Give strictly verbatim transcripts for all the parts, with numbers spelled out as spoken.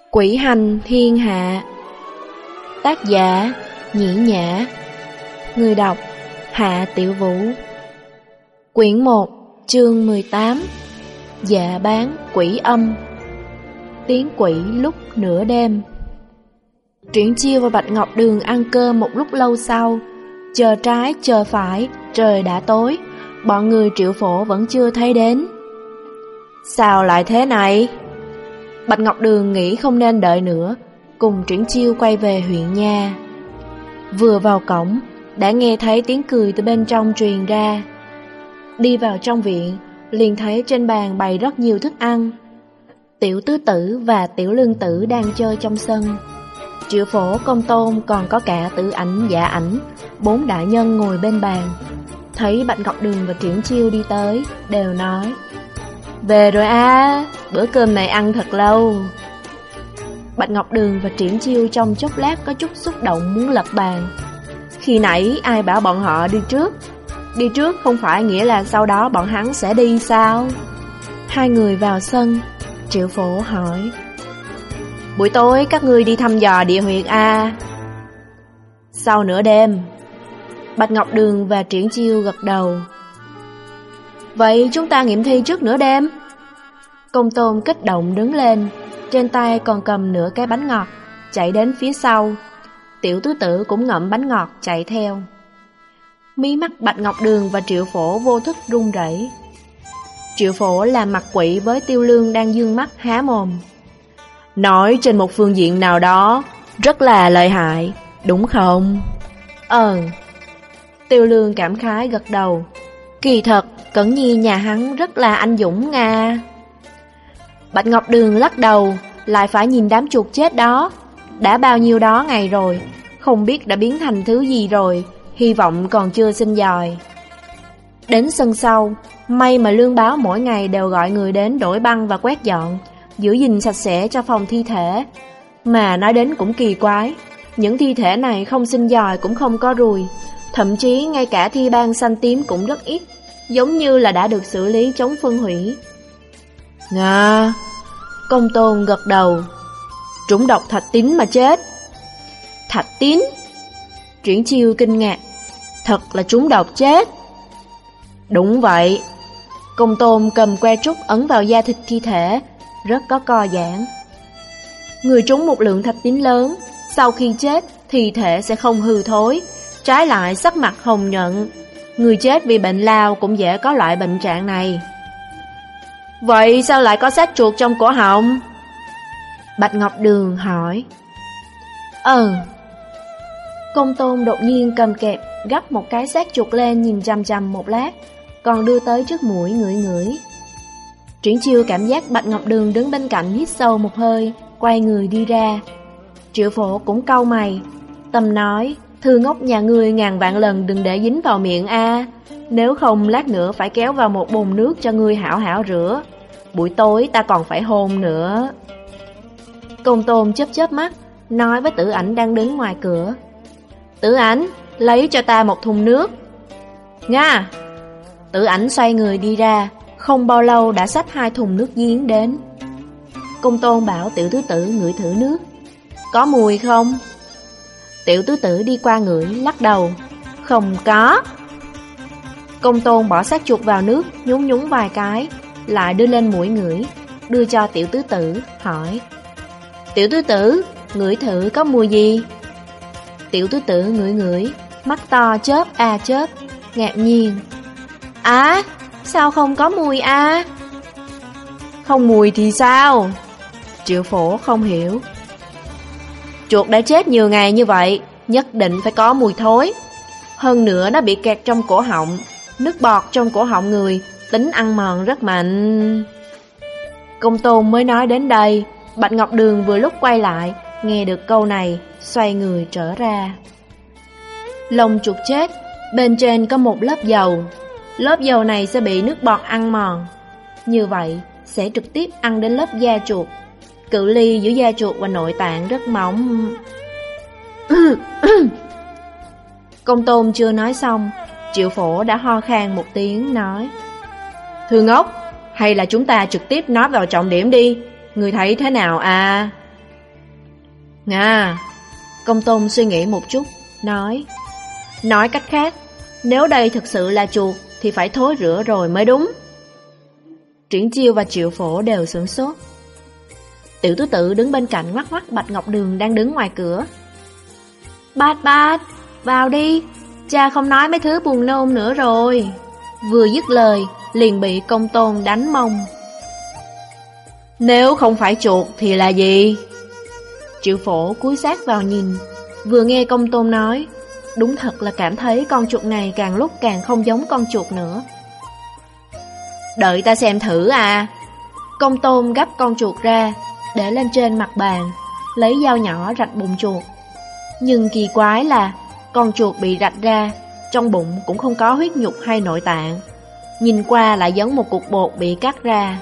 Quỷ hành thiên hạ. Tác giả Nhĩ Nhã. Người đọc Hạ Tiểu Vũ. Quyển một, chương mười tám. Dạ bán quỷ âm. Tiếng quỷ lúc nửa đêm. Triển Chiêu và Bạch Ngọc Đường ăn cơm một lúc lâu sau. Chờ trái chờ phải, trời đã tối, bọn người Triệu Phổ vẫn chưa thấy đến. Sao lại thế này? Bạch Ngọc Đường nghĩ không nên đợi nữa, cùng Triển Chiêu quay về huyện nha. Vừa vào cổng, đã nghe thấy tiếng cười từ bên trong truyền ra. Đi vào trong viện, liền thấy trên bàn bày rất nhiều thức ăn. Tiểu Tứ Tử và Tiểu Lương Tử đang chơi trong sân. Triệu Phổ, Công Tôn còn có cả Tử Ảnh, Dạ Ảnh, bốn đại nhân ngồi bên bàn. Thấy Bạch Ngọc Đường và Triển Chiêu đi tới, đều nói: về rồi à, bữa cơm này ăn thật lâu. Bạch Ngọc Đường và Triển Chiêu trong chốc lát có chút xúc động muốn lật bàn. Khi nãy ai bảo bọn họ đi trước? Đi trước không phải nghĩa là sau đó bọn hắn sẽ đi sao? Hai người vào sân, Triệu Phổ hỏi: buổi tối các ngươi đi thăm dò địa huyệt à? Sau nửa đêm. Bạch Ngọc Đường và Triển Chiêu gật đầu. Vậy chúng ta nghiệm thi trước nửa đêm. Công Tôn kích động đứng lên, trên tay còn cầm nửa cái bánh ngọt, chạy đến phía sau. Tiểu Tứ Tử cũng ngậm bánh ngọt chạy theo. Mí mắt Bạch Ngọc Đường và Triệu Phổ vô thức run rẩy. Triệu Phổ làm mặt quỷ với Tiêu Lương đang dương mắt há mồm. Nói trên một phương diện nào đó rất là lợi hại, đúng không? Ờ. Tiêu Lương cảm khái gật đầu. Kỳ thật, Cẩn Nhi nhà hắn rất là anh dũng nga. Bạch Ngọc Đường lắc đầu, lại phải nhìn đám chuột chết đó. Đã bao nhiêu đó ngày rồi, không biết đã biến thành thứ gì rồi, hy vọng còn chưa sinh dòi. Đến sân sau, may mà Lương Báo mỗi ngày đều gọi người đến đổi băng và quét dọn, giữ gìn sạch sẽ cho phòng thi thể. Mà nói đến cũng kỳ quái, những thi thể này không sinh dòi cũng không có ruồi, thậm chí ngay cả thi ban xanh tím cũng rất ít, giống như là đã được xử lý chống phân hủy. Nga. Công Tôn gật đầu. Trúng độc thạch tín mà chết. Thạch tín? Triển Chiêu kinh ngạc. Thật là trúng độc chết. Đúng vậy. Công Tôn cầm que trúc ấn vào da thịt thi thể, rất có co giãn. Người trúng một lượng thạch tín lớn, sau khi chết thi thể sẽ không hư thối, trái lại sắc mặt hồng nhuận. Người chết vì bệnh lao cũng dễ có loại bệnh trạng này. Vậy sao lại có xác chuột trong cổ họng? Bạch Ngọc Đường hỏi. Ờ. Công Tôn đột nhiên cầm kẹp gắp một cái xác chuột lên, nhìn chằm chằm một lát, còn đưa tới trước mũi ngửi ngửi. Triển Chiêu cảm giác Bạch Ngọc Đường đứng bên cạnh hít sâu một hơi, quay người đi ra. Triệu Phổ cũng cau mày, tâm nói: thư ngốc nhà ngươi ngàn vạn lần đừng để dính vào miệng a, nếu không lát nữa phải kéo vào một bồn nước cho ngươi hảo hảo rửa. Buổi tối ta còn phải hôn nữa. Công Tôn chớp chớp mắt, nói với Tử Ảnh đang đứng ngoài cửa: Tử Ảnh, lấy cho ta một thùng nước. Nga. Tử Ảnh xoay người đi ra, không bao lâu đã xách hai thùng nước giếng đến. Công Tôn bảo Tiểu Tứ Tử ngửi thử nước. Có mùi không? Tiểu Tứ Tử đi qua ngửi, lắc đầu. Không có. Công Tôn bỏ xác chuột vào nước, nhúng nhúng vài cái, lại đưa lên mũi ngửi, đưa cho Tiểu Tứ Tử, hỏi: Tiểu Tứ Tử, ngửi thử có mùi gì? Tiểu Tứ Tử ngửi ngửi, mắt to chớp a chớp, ngạc nhiên. Á, sao không có mùi a? Không mùi thì sao? Triệu Phổ không hiểu. Chuột đã chết nhiều ngày như vậy, nhất định phải có mùi thối. Hơn nữa nó bị kẹt trong cổ họng, nước bọt trong cổ họng người, tính ăn mòn rất mạnh. Công Tôn mới nói đến đây, Bạch Ngọc Đường vừa lúc quay lại, nghe được câu này, xoay người trở ra. Lông chuột chết, bên trên có một lớp dầu. Lớp dầu này sẽ bị nước bọt ăn mòn. Như vậy, sẽ trực tiếp ăn đến lớp da chuột. Cự ly giữa da chuột và nội tạng rất mỏng. Công Tôn chưa nói xong, Triệu Phổ đã ho khan một tiếng, nói: Thư ngốc, hay là chúng ta trực tiếp nói vào trọng điểm đi. Người thấy thế nào à? Nga, Công Tôn suy nghĩ một chút, nói. Nói cách khác, nếu đây thực sự là chuột thì phải thối rữa rồi mới đúng. Triển Chiêu và Triệu Phổ đều sửng sốt. Tiểu Tứ Tự đứng bên cạnh ngoắc ngoắc Bạch Ngọc Đường đang đứng ngoài cửa. Bát bát, vào đi, cha không nói mấy thứ buồn nôn nữa rồi. Vừa dứt lời, liền bị Công Tôn đánh mông. Nếu không phải chuột thì là gì? Triệu Phổ cúi sát vào nhìn, vừa nghe Công Tôn nói, đúng thật là cảm thấy con chuột này càng lúc càng không giống con chuột nữa. Đợi ta xem thử à. Công Tôn gấp con chuột ra, để lên trên mặt bàn, lấy dao nhỏ rạch bụng chuột. Nhưng kỳ quái là con chuột bị rạch ra, trong bụng cũng không có huyết nhục hay nội tạng, nhìn qua lại giống một cục bột bị cắt ra.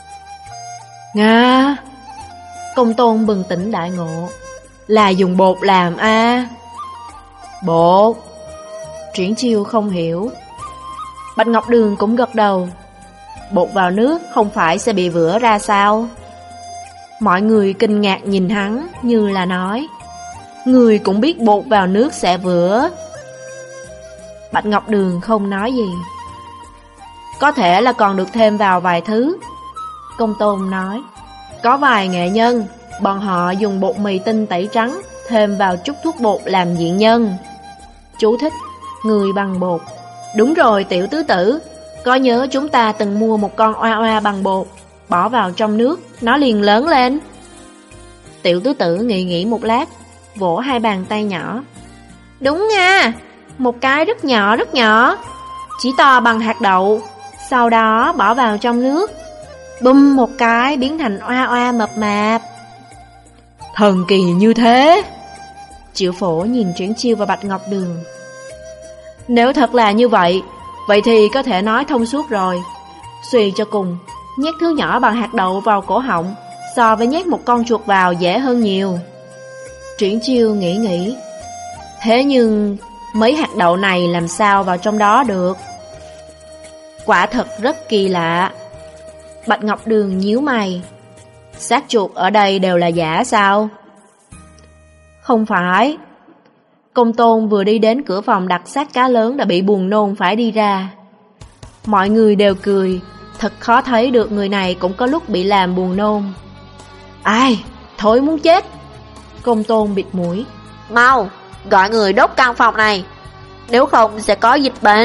Nga! Công Tôn bừng tỉnh đại ngộ. Là dùng bột làm a à? Bột? Triển Chiêu không hiểu. Bạch Ngọc Đường cũng gật đầu. Bột vào nước không phải sẽ bị vữa ra sao? Mọi người kinh ngạc nhìn hắn như là nói, người cũng biết bột vào nước sẽ vữa. Bạch Ngọc Đường không nói gì. Có thể là còn được thêm vào vài thứ. Công Tôn nói, có vài nghệ nhân, bọn họ dùng bột mì tinh tẩy trắng, thêm vào chút thuốc bột làm diện nhân. Chú thích, người bằng bột. Đúng rồi Tiểu Tứ Tử, có nhớ chúng ta từng mua một con oa oa bằng bột, bỏ vào trong nước, nó liền lớn lên. Tiểu Tứ Tử nghĩ nghĩ một lát, vỗ hai bàn tay nhỏ. Đúng nha, một cái rất nhỏ rất nhỏ, chỉ to bằng hạt đậu, sau đó bỏ vào trong nước, bum một cái biến thành oa oa mập mạp. Thần kỳ như thế. Triệu Phổ nhìn Triển Chiêu và Bạch Ngọc Đường. Nếu thật là như vậy, vậy thì có thể nói thông suốt rồi. Suy cho cùng, nhét thứ nhỏ bằng hạt đậu vào cổ họng so với nhét một con chuột vào dễ hơn nhiều. Triển Chiêu nghĩ nghĩ. Thế nhưng mấy hạt đậu này làm sao vào trong đó được? Quả thật rất kỳ lạ. Bạch Ngọc Đường nhíu mày. Xác chuột ở đây đều là giả sao? Không phải. Công Tôn vừa đi đến cửa phòng đặt xác cá lớn đã bị buồn nôn phải đi ra. Mọi người đều cười. Thật khó thấy được người này cũng có lúc bị làm buồn nôn. Ai, thối muốn chết. Công Tôn bịt mũi. Mau, gọi người đốt căn phòng này, nếu không sẽ có dịch bệnh.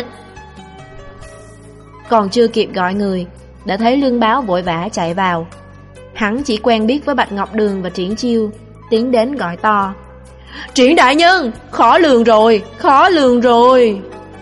Còn chưa kịp gọi người, đã thấy Lương Báo vội vã chạy vào. Hắn chỉ quen biết với Bạch Ngọc Đường và Triển Chiêu, tiến đến gọi to. Triển đại nhân, khó lường rồi, khó lường rồi.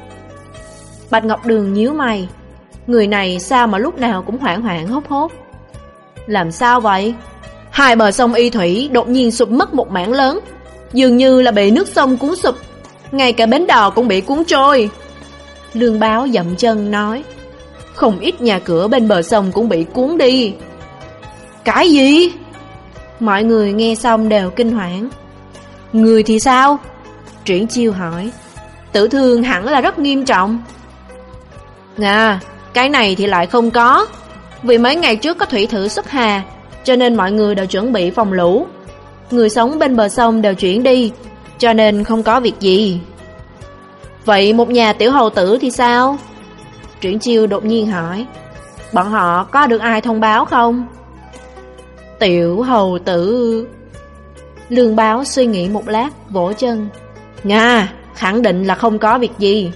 Bạch Ngọc Đường nhíu mày. Người này sao mà lúc nào cũng hoảng hoảng hốt hốt. Làm sao vậy? Hai bờ sông Y Thủy đột nhiên sụp mất một mảng lớn, dường như là bị nước sông cuốn sụp. Ngay cả bến đò cũng bị cuốn trôi. Lương Báo dậm chân nói. Không ít nhà cửa bên bờ sông cũng bị cuốn đi. Cái gì? Mọi người nghe xong đều kinh hoảng. Người thì sao? Triển Chiêu hỏi. Tử thương hẳn là rất nghiêm trọng. À, cái này thì lại không có. Vì mấy ngày trước có thủy thử xuất hà, cho nên mọi người đều chuẩn bị phòng lũ. Người sống bên bờ sông đều chuyển đi, cho nên không có việc gì. Vậy một nhà tiểu hầu tử thì sao? Triển Chiêu đột nhiên hỏi. Bọn họ có được ai thông báo không? Tiểu hầu tử. Lương Báo suy nghĩ một lát, vỗ chân. Nga, khẳng định là không có việc gì.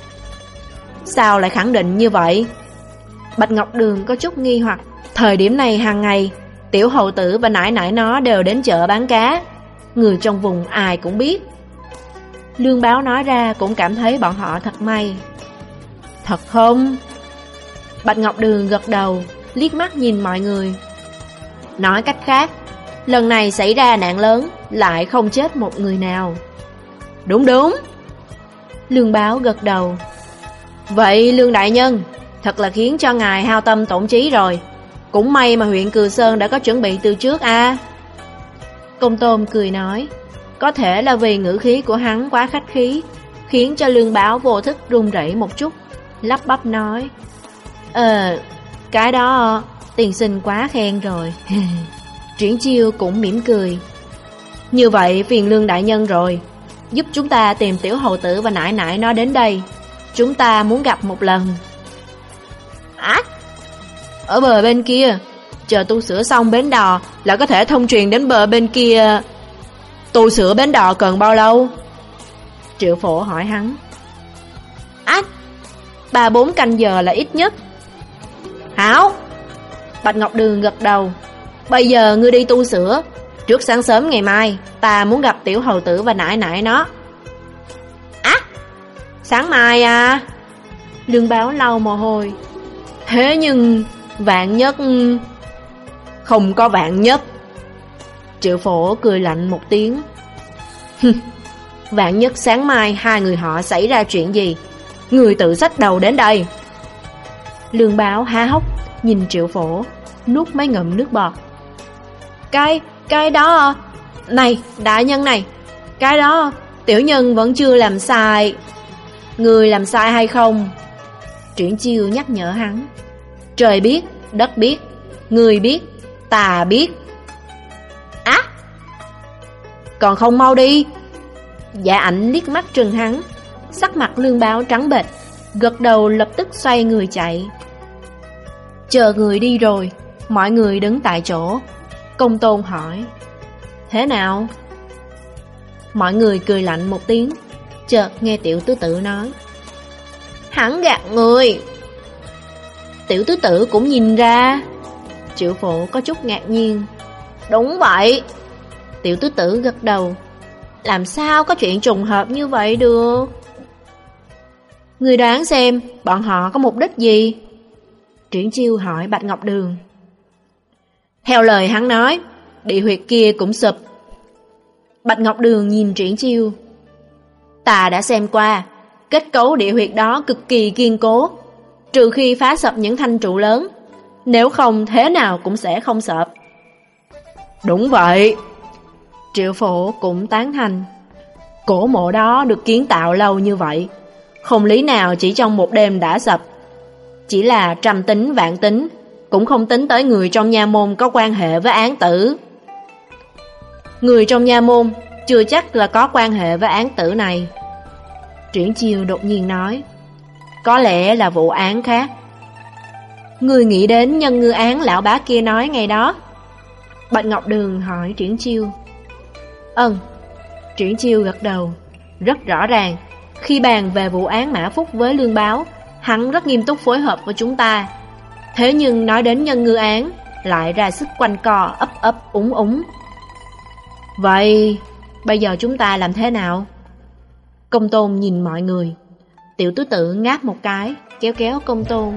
Sao lại khẳng định như vậy? Bạch Ngọc Đường có chút nghi hoặc. Thời điểm này hàng ngày, tiểu hầu tử và nải nải nó đều đến chợ bán cá. Người trong vùng ai cũng biết. Lương Báo nói ra cũng cảm thấy bọn họ thật may. Thật không? Bạch Ngọc Đường gật đầu, liếc mắt nhìn mọi người. Nói cách khác, lần này xảy ra nạn lớn, lại không chết một người nào. Đúng đúng. Lương Báo gật đầu. Vậy Lương đại nhân, thật là khiến cho ngài hao tâm tổn trí rồi. Cũng may mà huyện Cừ Sơn đã có chuẩn bị từ trước à. Công Tôn cười nói. Có thể là vì ngữ khí của hắn quá khách khí, khiến cho Lương Báo vô thức run rẩy một chút, lắp bắp nói. Ờ, cái đó tiền sinh quá khen rồi. Triển Chiêu cũng mỉm cười. Như vậy phiền Lương đại nhân rồi, giúp chúng ta tìm tiểu hầu tử và nãi nãi nó đến đây. Chúng ta muốn gặp một lần. Á, ở bờ bên kia. Chờ tu sửa xong bến đò là có thể thông truyền đến bờ bên kia. Tu sửa bến đò cần bao lâu? Triệu Phổ hỏi hắn. Ách, ba bốn canh giờ là ít nhất. Hảo. Bạch Ngọc Đường gật đầu. Bây giờ ngươi đi tu sửa. Trước sáng sớm ngày mai ta muốn gặp tiểu hầu tử và nãi nãi nó. Á, sáng mai à? Lương Báo lau mồ hôi. Thế nhưng vạn nhất... Không có vạn nhất. Triệu Phổ cười lạnh một tiếng. Vạn nhất sáng mai hai người họ xảy ra chuyện gì, người tự xách đầu đến đây. Lương Báo há hốc nhìn Triệu Phổ, nuốt mấy ngụm nước bọt. Cái, cái đó... Này, đại nhân này, cái đó tiểu nhân vẫn chưa làm sai. Người làm sai hay không? Triển Chiêu nhắc nhở hắn. Trời biết, đất biết, người biết, ta biết. Á, còn không mau đi. Dạ Ảnh liếc mắt trừng hắn. Sắc mặt Lương Báo trắng bệch, gật đầu lập tức xoay người chạy. Chờ người đi rồi, mọi người đứng tại chỗ. Công Tôn hỏi. Thế nào? Mọi người cười lạnh một tiếng. Chợt nghe Tiểu Tứ Tử nói. Hắn gạt người. Tiểu Tứ Tử cũng nhìn ra. Triệu Phổ có chút ngạc nhiên. Đúng vậy. Tiểu Tứ Tử gật đầu. Làm sao có chuyện trùng hợp như vậy được? Người đoán xem bọn họ có mục đích gì? Triển Chiêu hỏi Bạch Ngọc Đường. Theo lời hắn nói, địa huyệt kia cũng sụp. Bạch Ngọc Đường nhìn Triển Chiêu. Ta đã xem qua, kết cấu địa huyệt đó cực kỳ kiên cố, trừ khi phá sập những thanh trụ lớn, nếu không thế nào cũng sẽ không sập. Đúng vậy. Triệu Phổ cũng tán thành. Cổ mộ đó được kiến tạo lâu như vậy, không lý nào chỉ trong một đêm đã sập. Chỉ là trăm tính vạn tính, cũng không tính tới người trong nha môn có quan hệ với án tử. Người trong nha môn chưa chắc là có quan hệ với án tử này. Triển Chiêu đột nhiên nói. Có lẽ là vụ án khác. Người nghĩ đến nhân ngư án lão bá kia nói ngày đó? Bạch Ngọc Đường hỏi Triển Chiêu. Ừm. Triển Chiêu gật đầu. Rất rõ ràng, khi bàn về vụ án Mã Phúc với Lương Báo, hắn rất nghiêm túc phối hợp với chúng ta. Thế nhưng nói đến nhân ngư án, lại ra sức quanh co ấp ấp úng úng. Vậy bây giờ chúng ta làm thế nào? Công Tôn nhìn mọi người. Tiểu Tứ Tử ngáp một cái, kéo kéo Công Tôn.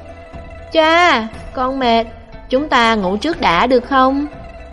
Cha, con mệt, chúng ta ngủ trước đã được không?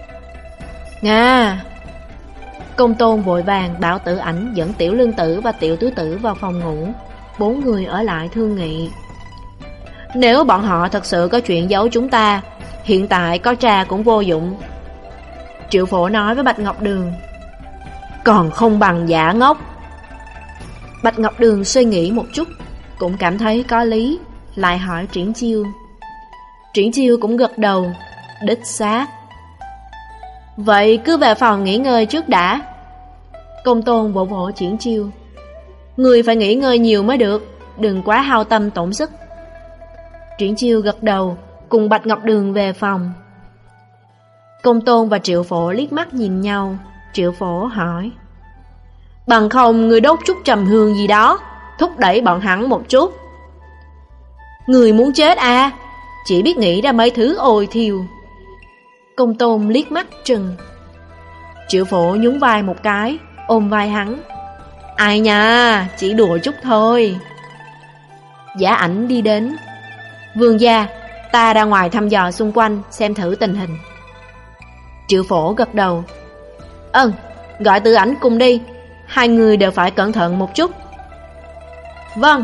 Nga. Công Tôn vội vàng bảo Tử Ảnh dẫn Tiểu Lương Tử và Tiểu Tứ Tử vào phòng ngủ. Bốn người ở lại thương nghị. Nếu bọn họ thật sự có chuyện giấu chúng ta, hiện tại có tra cũng vô dụng. Triệu Phổ nói với Bạch Ngọc Đường. Còn không bằng giả ngốc. Bạch Ngọc Đường suy nghĩ một chút, cũng cảm thấy có lý, lại hỏi Triển Chiêu. Triển Chiêu cũng gật đầu. Đích xác. Vậy cứ về phòng nghỉ ngơi trước đã. Công Tôn vỗ vỗ Triển Chiêu. Người phải nghỉ ngơi nhiều mới được, đừng quá hao tâm tổn sức. Triển Chiêu gật đầu, cùng Bạch Ngọc Đường về phòng. Công Tôn và Triệu Phổ liếc mắt nhìn nhau. Triệu Phổ hỏi. Bằng không người đốt chút trầm hương gì đó, thúc đẩy bọn hắn một chút. Người muốn chết à? Chỉ biết nghĩ ra mấy thứ ôi thiêu. Công Tôn liếc mắt trừng. Triệu Phổ nhún vai một cái, ôm vai hắn. Ai nha, chỉ đùa chút thôi. Giả Ảnh đi đến. Vương gia, ta ra ngoài thăm dò xung quanh, xem thử tình hình. Triệu Phổ gật đầu. Ừm, gọi Tử Ảnh cùng đi. Hai người đều phải cẩn thận một chút. Vâng.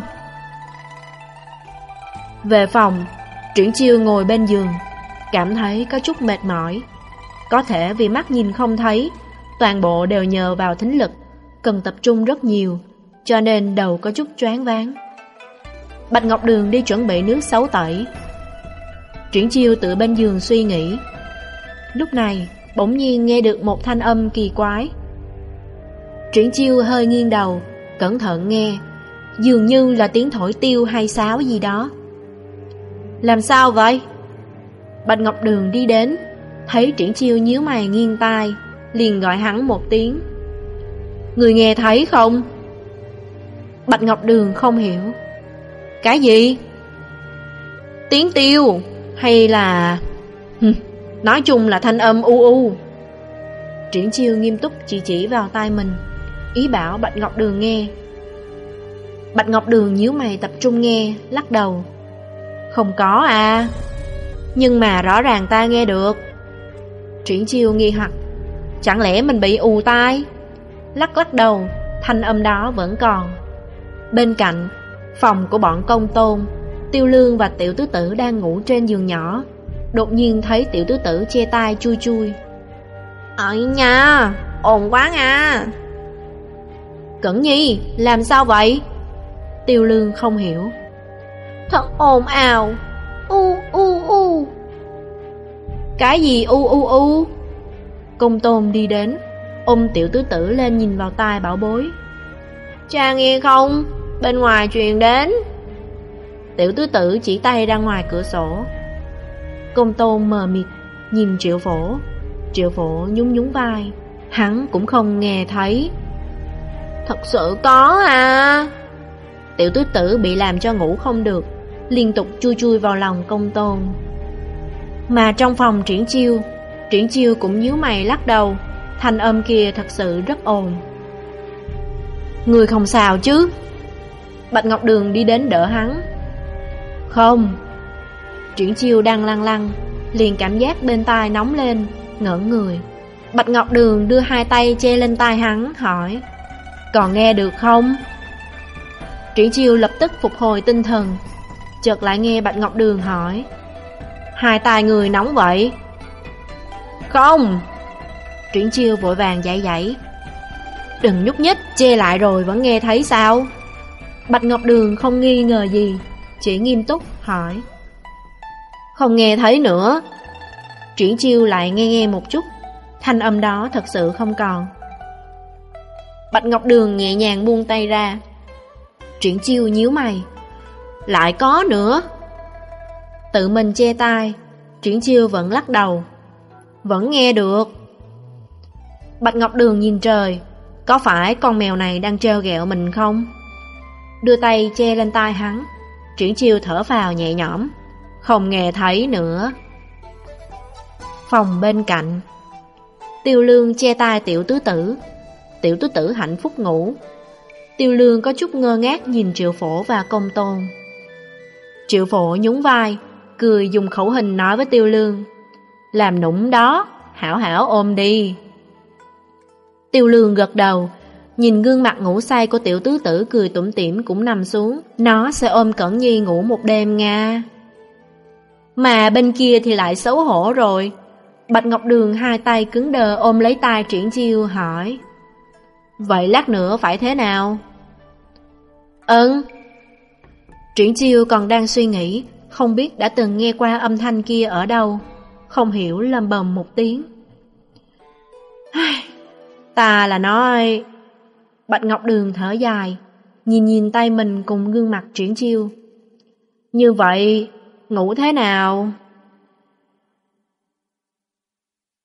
Về phòng, Triển Chiêu ngồi bên giường, cảm thấy có chút mệt mỏi. Có thể vì mắt nhìn không thấy, toàn bộ đều nhờ vào thính lực, cần tập trung rất nhiều, cho nên đầu có chút choáng váng. Bạch Ngọc Đường đi chuẩn bị nước xấu tẩy. Triển Chiêu tự bên giường suy nghĩ. Lúc này bỗng nhiên nghe được một thanh âm kỳ quái. Triển Chiêu hơi nghiêng đầu, cẩn thận nghe, dường như là tiếng thổi tiêu hay sáo gì đó. Làm sao vậy? Bạch Ngọc Đường đi đến, thấy Triển Chiêu nhíu mày nghiêng tai, liền gọi hắn một tiếng. Người nghe thấy không? Bạch Ngọc Đường không hiểu. Cái gì? Tiếng tiêu hay là... nói chung là thanh âm u u. Triển Chiêu nghiêm túc chỉ chỉ vào tai mình, ý bảo Bạch Ngọc Đường nghe. Bạch Ngọc Đường nhíu mày tập trung nghe, lắc đầu. Không có à, nhưng mà rõ ràng ta nghe được. Triển Chiêu nghi hoặc, chẳng lẽ mình bị ù tai? Lắc lắc đầu, thanh âm đó vẫn còn. Bên cạnh, phòng của bọn Công Tôn, Tiêu Lương và Tiểu Tứ Tử đang ngủ trên giường nhỏ. Đột nhiên thấy Tiểu Tứ Tử che tai chui chui. Ơi nha, ồn quá nha. Cẩn Nhi, làm sao vậy? Tiêu Lương không hiểu. Thật ồn ào, u u u. Cái gì u u u? Công Tôn đi đến, ôm Tiểu Tứ Tử lên nhìn vào tai bảo bối. Cha nghe không? Bên ngoài truyền đến. Tiểu Tứ Tử chỉ tay ra ngoài cửa sổ. Công Tôn mờ mịt nhìn Triệu Phổ. Triệu Phổ nhún nhún vai, hắn cũng không nghe thấy. Thật sự có à? Tiểu Tứ Tử bị làm cho ngủ không được, liên tục chui chui vào lòng Công Tôn. Mà trong phòng Triển Chiêu, Triển Chiêu cũng nhíu mày lắc đầu, thanh âm kia thật sự rất ồn. Người không sao chứ? Bạch Ngọc Đường đi đến đỡ hắn. Không. Triển Chiêu đang lăn lăn, liền cảm giác bên tai nóng lên, ngẩn người. Bạch Ngọc Đường đưa hai tay che lên tai hắn, hỏi: Còn nghe được không? Triển Chiêu lập tức phục hồi tinh thần, chợt lại nghe Bạch Ngọc Đường hỏi: Hai tai người nóng vậy? Không. Triển Chiêu vội vàng giãy giãy. Đừng nhúc nhích, che lại rồi vẫn nghe thấy sao? Bạch Ngọc Đường không nghi ngờ gì, chỉ nghiêm túc hỏi: Không nghe thấy nữa. Triển Chiêu lại nghe nghe một chút, thanh âm đó thật sự không còn. Bạch Ngọc Đường nhẹ nhàng buông tay ra. Triển Chiêu nhíu mày, lại có nữa. Tự mình che tai, Triển Chiêu vẫn lắc đầu. Vẫn nghe được. Bạch Ngọc Đường nhìn trời, có phải con mèo này đang trêu ghẹo mình không? Đưa tay che lên tai hắn. Triển Chiêu thở phào nhẹ nhõm, không nghe thấy nữa. Phòng bên cạnh, Tiêu Lương che tai Tiểu Tứ Tử. Tiểu Tứ Tử hạnh phúc ngủ. Tiêu Lương có chút ngơ ngác nhìn Triệu Phổ và Công Tôn. Triệu Phổ nhún vai, cười dùng khẩu hình nói với Tiêu Lương: Làm nũng đó, hảo hảo ôm đi. Tiêu Lương gật đầu, nhìn gương mặt ngủ say của Tiểu Tứ Tử cười tủm tỉm cũng nằm xuống. Nó sẽ ôm Cẩn Nhi ngủ một đêm nha. Mà bên kia thì lại xấu hổ rồi. Bạch Ngọc Đường hai tay cứng đờ ôm lấy tay Triển Chiêu hỏi: Vậy lát nữa phải thế nào? Ừm. Triển Chiêu còn đang suy nghĩ, không biết đã từng nghe qua âm thanh kia ở đâu, không hiểu lầm bầm một tiếng. Ta là nói... Bạch Ngọc Đường thở dài, nhìn nhìn tay mình cùng gương mặt Triển Chiêu. Như vậy, ngủ thế nào?